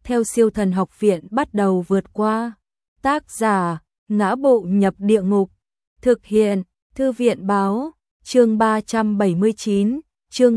theo Siêu Thần Học Viện bắt đầu vượt qua. Tác giả: Ngã Bộ Nhập Địa Ngục. Thực hiện: Thư viện báo. Chương 379, chương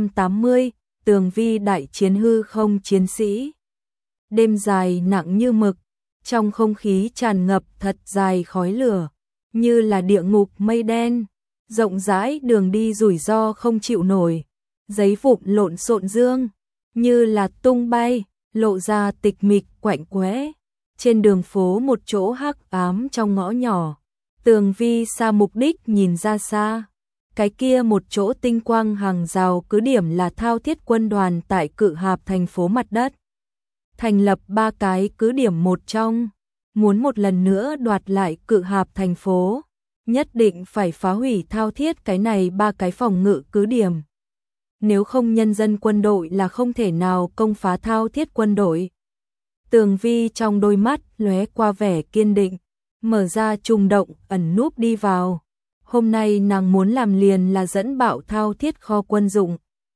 380, Tường Vi đại chiến hư không chiến sĩ. Đêm dài nặng như mực, trong không khí tràn ngập thật dài khói lửa, như là địa ngục mây đen, rộng rãi đường đi rủi ro không chịu nổi, giấy vụn lộn xộn dương, như là tung bay, lộ ra tịch mịch quạnh quẽ. Trên đường phố một chỗ hắc ám trong ngõ nhỏ, Tường Vi xa mục đích nhìn ra xa. Cái kia một chỗ tinh quang hàng rào cứ điểm là Thao Thiết quân đoàn tại Cự Hạp thành phố mặt đất. Thành lập 3 cái cứ điểm một trong, muốn một lần nữa đoạt lại Cự Hạp thành phố, nhất định phải phá hủy Thao Thiết cái này 3 cái phòng ngự cứ điểm. Nếu không nhân dân quân đội là không thể nào công phá Thao Thiết quân đội. Tường Vi trong đôi mắt lóe qua vẻ kiên định, mở ra trùng động ẩn núp đi vào. Hôm nay nàng muốn làm liền là dẫn bạo Thao Thiết kho quân dụng,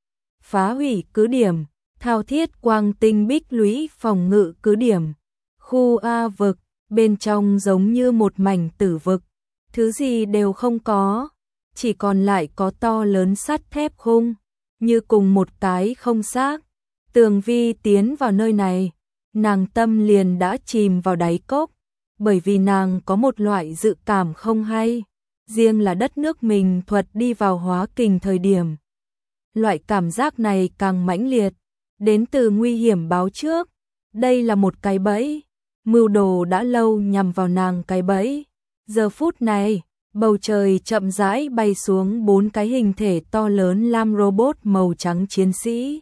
phá hủy cứ điểm, Thao Thiết Quang Tinh Bích Lũy phòng ngự cứ điểm. Khu A vực, bên trong giống như một mảnh tử vực, thứ gì đều không có, chỉ còn lại có to lớn sắt thép khung, như cùng một cái không xác. Tường Vi tiến vào nơi này, nàng tâm liền đã chìm vào đáy cốc, bởi vì nàng có một loại dự cảm không hay, riêng là đất nước mình thuật đi vào hóa kình thời điểm. Loại cảm giác này càng mãnh liệt, đến từ nguy hiểm báo trước, đây là một cái bẫy, mưu đồ đã lâu nhằm vào nàng cái bẫy. Giờ phút này, bầu trời chậm rãi bay xuống 4 cái hình thể to lớn lam robot màu trắng chiến sĩ.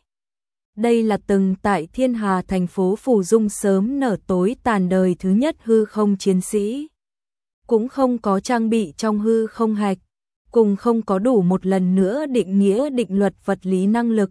Đây là từng tại Thiên Hà thành phố Phù Dung sớm nở tối tàn đời thứ nhất hư không chiến sĩ. Cũng không có trang bị trong hư không hạch, cùng không có đủ một lần nữa định nghĩa định luật vật lý năng lực.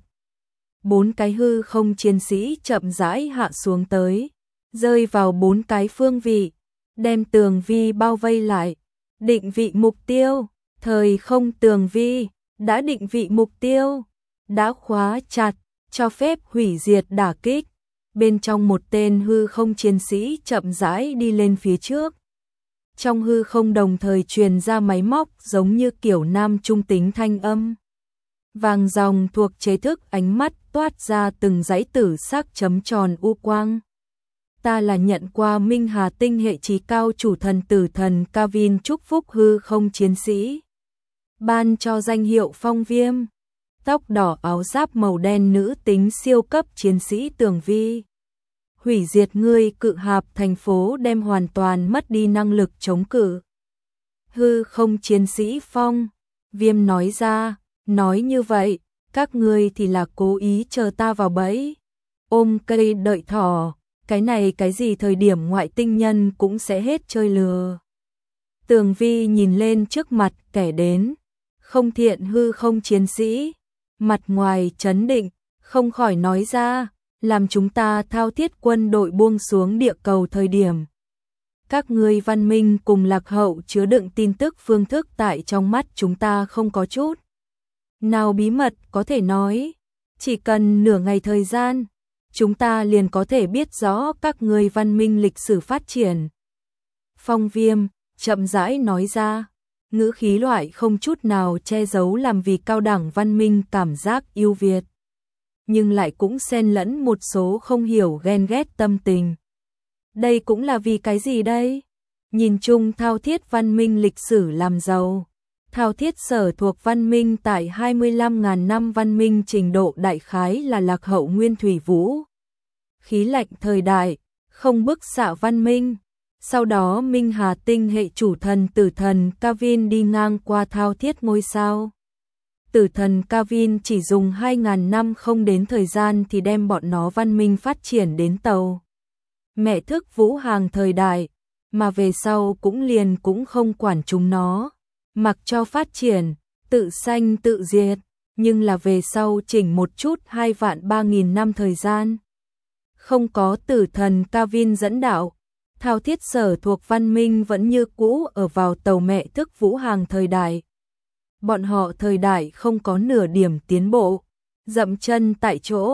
4 cái hư không chiến sĩ chậm rãi hạ xuống tới, rơi vào 4 cái phương vị, đem Tường Vi bao vây lại. Định vị mục tiêu, thời không Tường Vi, đã định vị mục tiêu, đã khóa chặt, cho phép hủy diệt đả kích. Bên trong một tên hư không chiến sĩ chậm rãi đi lên phía trước. Trong hư không đồng thời truyền ra máy móc giống như kiểu nam trung tính thanh âm. Vàng dòng thuộc chế thức ánh mắt toát ra từng dãy tử sắc chấm tròn u quang. Ta là nhận qua Minh Hà tinh hệ trí cao chủ thần tử thần Kavin chúc phúc hư không chiến sĩ. Ban cho danh hiệu Phong Viêm. Tóc đỏ áo giáp màu đen nữ tính siêu cấp chiến sĩ Tường Vi. Hủy diệt ngươi Cự Hạp thành phố đem hoàn toàn mất đi năng lực chống cự. Hư không chiến sĩ Phong Viêm nói ra, nói như vậy, các ngươi thì là cố ý chờ ta vào bẫy. Ôm cây đợi thỏ, cái này cái gì thời điểm ngoại tinh nhân cũng sẽ hết chơi lừa. Tường Vi nhìn lên trước mặt kẻ đến, không thiện hư không chiến sĩ, mặt ngoài trấn định, không khỏi nói ra, làm chúng ta Thao Thiết quân đội buông xuống địa cầu thời điểm. Các ngươi văn minh cùng lạc hậu chứa đựng tin tức phương thức tại trong mắt chúng ta không có chút nào bí mật có thể nói, chỉ cần nửa ngày thời gian, chúng ta liền có thể biết rõ các ngươi văn minh lịch sử phát triển. Phong Viêm chậm rãi nói ra, ngữ khí loại không chút nào che giấu làm vì cao đẳng văn minh cảm giác ưu việt, nhưng lại cũng xen lẫn một số không hiểu ghen ghét tâm tình. Đây cũng là vì cái gì đây? Nhìn chung Thao Thiết văn minh lịch sử làm giàu. Thao Thiết sở thuộc văn minh tại 25.000 năm văn minh trình độ đại khái là lạc hậu nguyên thủy vũ. Khí lạnh thời đại, không bức xạ văn minh. Sau đó Minh Hà tinh hệ chủ thần tử thần Kavin đi ngang qua Thao Thiết ngôi sao. Tử thần Kavin chỉ dùng 2.000 năm không đến thời gian thì đem bọn nó văn minh phát triển đến tàu mẹ thức vũ hàng thời đại, mà về sau cũng không quản chúng nó, mặc cho phát triển, tự sanh tự diệt, nhưng là về sau chỉnh một chút 2.300.000 năm thời gian. Không có tử thần Kavin dẫn đạo, Thao Thiết sở thuộc văn minh vẫn như cũ ở vào tàu mẹ thức vũ hàng thời đại. Bọn họ thời đại không có nửa điểm tiến bộ, dậm chân tại chỗ,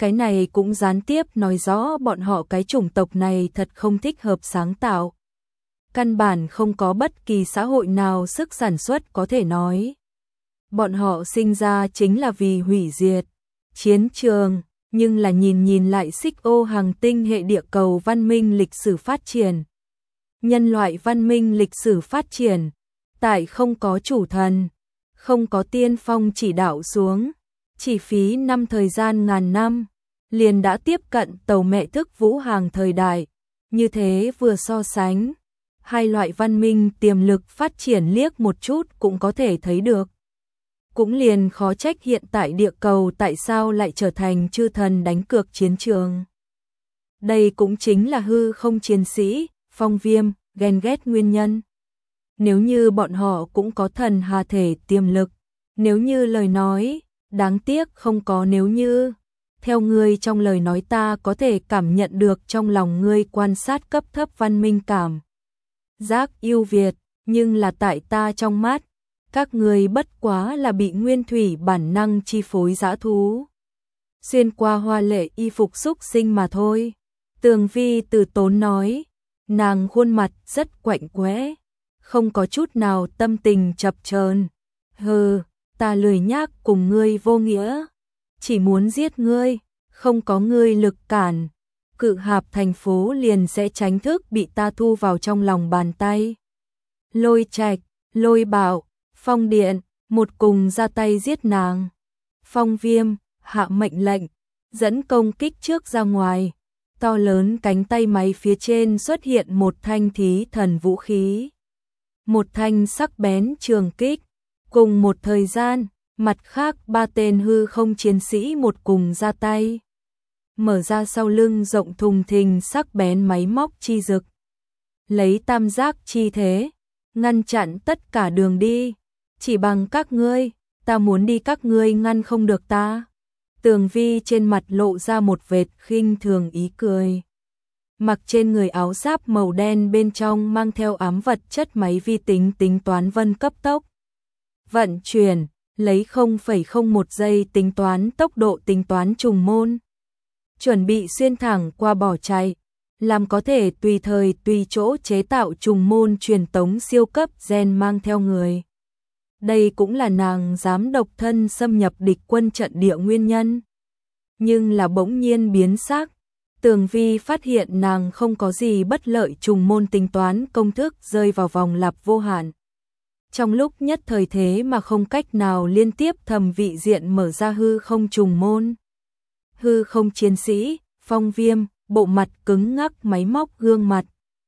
Cái này cũng gián tiếp nói rõ bọn họ cái chủng tộc này thật không thích hợp sáng tạo. Căn bản không có bất kỳ xã hội nào sức sản xuất có thể nói. Bọn họ sinh ra chính là vì hủy diệt chiến trường, nhưng là nhìn lại xích ô hành tinh hệ địa cầu văn minh lịch sử phát triển. Nhân loại văn minh lịch sử phát triển, tại không có chủ thần, không có tiên phong chỉ đạo xuống, chỉ phí năm thời gian ngàn năm, liền đã tiếp cận tàu mẹ thức vũ hàng thời đại. Như thế vừa so sánh, hai loại văn minh tiềm lực phát triển liếc một chút cũng có thể thấy được. Cũng liền khó trách hiện tại địa cầu tại sao lại trở thành chư thần đánh cược chiến trường. Đây cũng chính là hư không chiến sĩ, Phong Viêm, ghen ghét nguyên nhân. Nếu như bọn họ cũng có thần hà thể tiềm lực, nếu như lời nói, đáng tiếc không có nếu như. Theo ngươi trong lời nói ta có thể cảm nhận được trong lòng ngươi quan sát cấp thấp văn minh cảm giác yêu Việt, nhưng là tại ta trong mắt, các ngươi bất quá là bị nguyên thủy bản năng chi phối dã thú. Xuyên qua hoa lệ y phục xúc sinh mà thôi. Tường Vi từ tốn nói, nàng khuôn mặt rất quạnh quẽ, không có chút nào tâm tình chập chờn. Hừ, ta lười nhác cùng ngươi vô nghĩa, chỉ muốn giết ngươi, không có ngươi lực cản, Cự Hạp thành phố liền sẽ tránh thức bị ta thu vào trong lòng bàn tay. Lôi Trạch, Lôi Bảo, Phong Điện, một cùng ra tay giết nàng. Phong Viêm hạ mệnh lệnh, dẫn công kích trước ra ngoài. To lớn cánh tay máy phía trên xuất hiện một thanh thí thần vũ khí. Một thanh sắc bén trường kích. Cùng một thời gian, mặt khác ba tên hư không chiến sĩ một cùng ra tay. Mở ra sau lưng rộng thùng thình sắc bén máy móc chi dực. Lấy tam giác chi thế, ngăn chặn tất cả đường đi. Chỉ bằng các ngươi, ta muốn đi các ngươi ngăn không được ta. Tường Vi trên mặt lộ ra một vệt khinh thường ý cười. Mặc trên người áo giáp màu đen bên trong mang theo ám vật chất máy vi tính tính toán vân cấp tốc. Vận chuyển, lấy 0,01 giây tính toán tốc độ tính toán trùng môn. Chuẩn bị xuyên thẳng qua bỏ chạy, làm có thể tùy thời tùy chỗ chế tạo trùng môn truyền tống siêu cấp gen mang theo người. Đây cũng là nàng dám độc thân xâm nhập địch quân trận địa nguyên nhân. Nhưng là bỗng nhiên biến sắc, Tường Vi phát hiện nàng không có gì bất lợi trùng môn tính toán công thức rơi vào vòng lặp vô hạn. Trong lúc nhất thời thế mà không cách nào liên tiếp thầm vị diện mở ra hư không trùng môn. Hư không chiến sĩ, Phong Viêm, bộ mặt cứng ngắc máy móc gương mặt.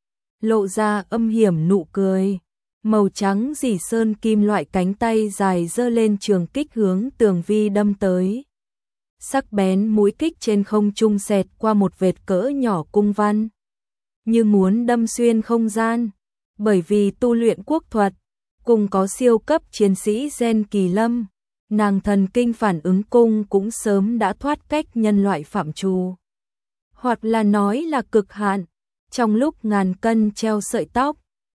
Lộ ra âm hiểm nụ cười. Màu trắng dỉ sơn kim loại cánh tay dài giơ lên trường kích hướng Tường Vi đâm tới. Sắc bén mũi kích trên không trung xẹt qua một vệt cỡ nhỏ cung văn. Như muốn đâm xuyên không gian. Bởi vì tu luyện quốc thuật, cùng có siêu cấp chiến sĩ gen kỳ lâm, nàng thần kinh phản ứng cung cũng sớm đã thoát cách nhân loại phạm trù. Hoặc là nói là cực hạn, trong lúc ngàn cân treo sợi tóc,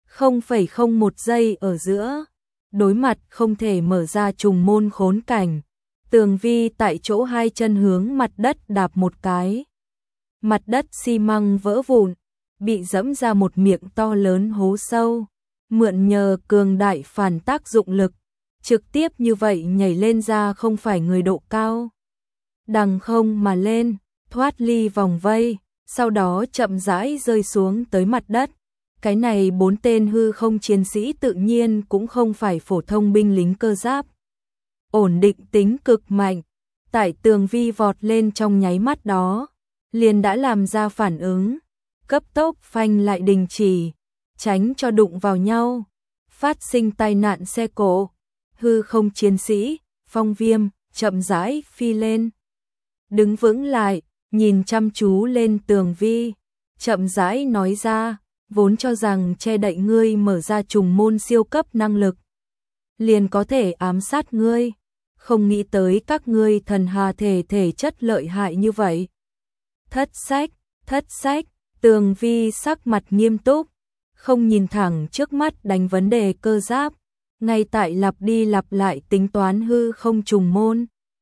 0,01 giây ở giữa, đối mặt không thể mở ra trùng môn khốn cảnh. Tường Vi tại chỗ hai chân hướng mặt đất đạp một cái. Mặt đất xi măng vỡ vụn, bị dẫm ra một miệng to lớn hố sâu. Mượn nhờ cường đại phản tác dụng lực, trực tiếp như vậy nhảy lên ra không phải người độ cao. Đằng không mà lên, thoát ly vòng vây, sau đó chậm rãi rơi xuống tới mặt đất. Cái này 4 tên hư không chiến sĩ tự nhiên cũng không phải phổ thông binh lính cơ giáp. Ổn định tính cực mạnh, tại Tường Vi vọt lên trong nháy mắt đó, liền đã làm ra phản ứng, cấp tốc phanh lại đình chỉ, tránh cho đụng vào nhau, phát sinh tai nạn xe cộ. Hư không chiến sĩ, Phong Viêm, chậm rãi phi lên. Đứng vững lại, nhìn chăm chú lên Tường Vi, chậm rãi nói ra, vốn cho rằng che đậy ngươi mở ra trùng môn siêu cấp năng lực, liền có thể ám sát ngươi, không nghĩ tới các ngươi thần hà thể chất lợi hại như vậy. Thất sách, Tường Vi sắc mặt nghiêm túc, không nhìn thẳng trước mắt đánh vấn đề cơ giáp, ngay tại lặp đi lặp lại tính toán hư không trùng môn.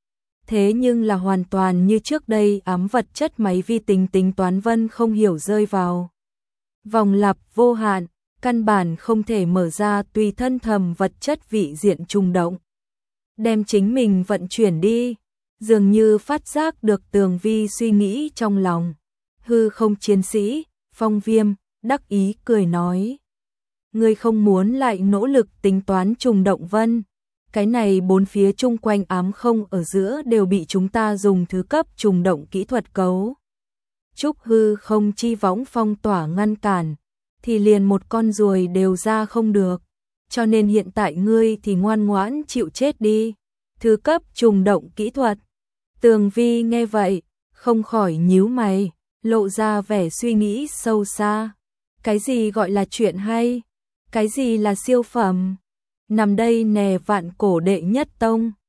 thế nhưng là hoàn toàn như trước đây ám vật chất máy vi tính tính toán Vân không hiểu rơi vào vòng lặp vô hạn, căn bản không thể mở ra tùy thân thầm vật chất vị diện trùng động. Đem chính mình vận chuyển đi, dường như phát giác được Tường Vi suy nghĩ trong lòng. Hư không chiến sĩ, Phong Viêm, đắc ý cười nói. Ngươi không muốn lại nỗ lực tính toán trùng động Vân. Cái này bốn phía chung quanh ám không ở giữa đều bị chúng ta dùng thứ cấp trùng động kỹ thuật cấu trúc hư không chi võng phong tỏa ngăn cản, thì liền một con ruồi đều ra không được. Cho nên hiện tại ngươi thì ngoan ngoãn chịu chết đi. Thứ cấp trùng động kỹ thuật. Tường Vi nghe vậy, không khỏi nhíu mày, lộ ra vẻ suy nghĩ sâu xa. Cái gì gọi là chuyện hay? Cái gì là siêu phẩm? Nằm đây nè vạn cổ đệ nhất tông.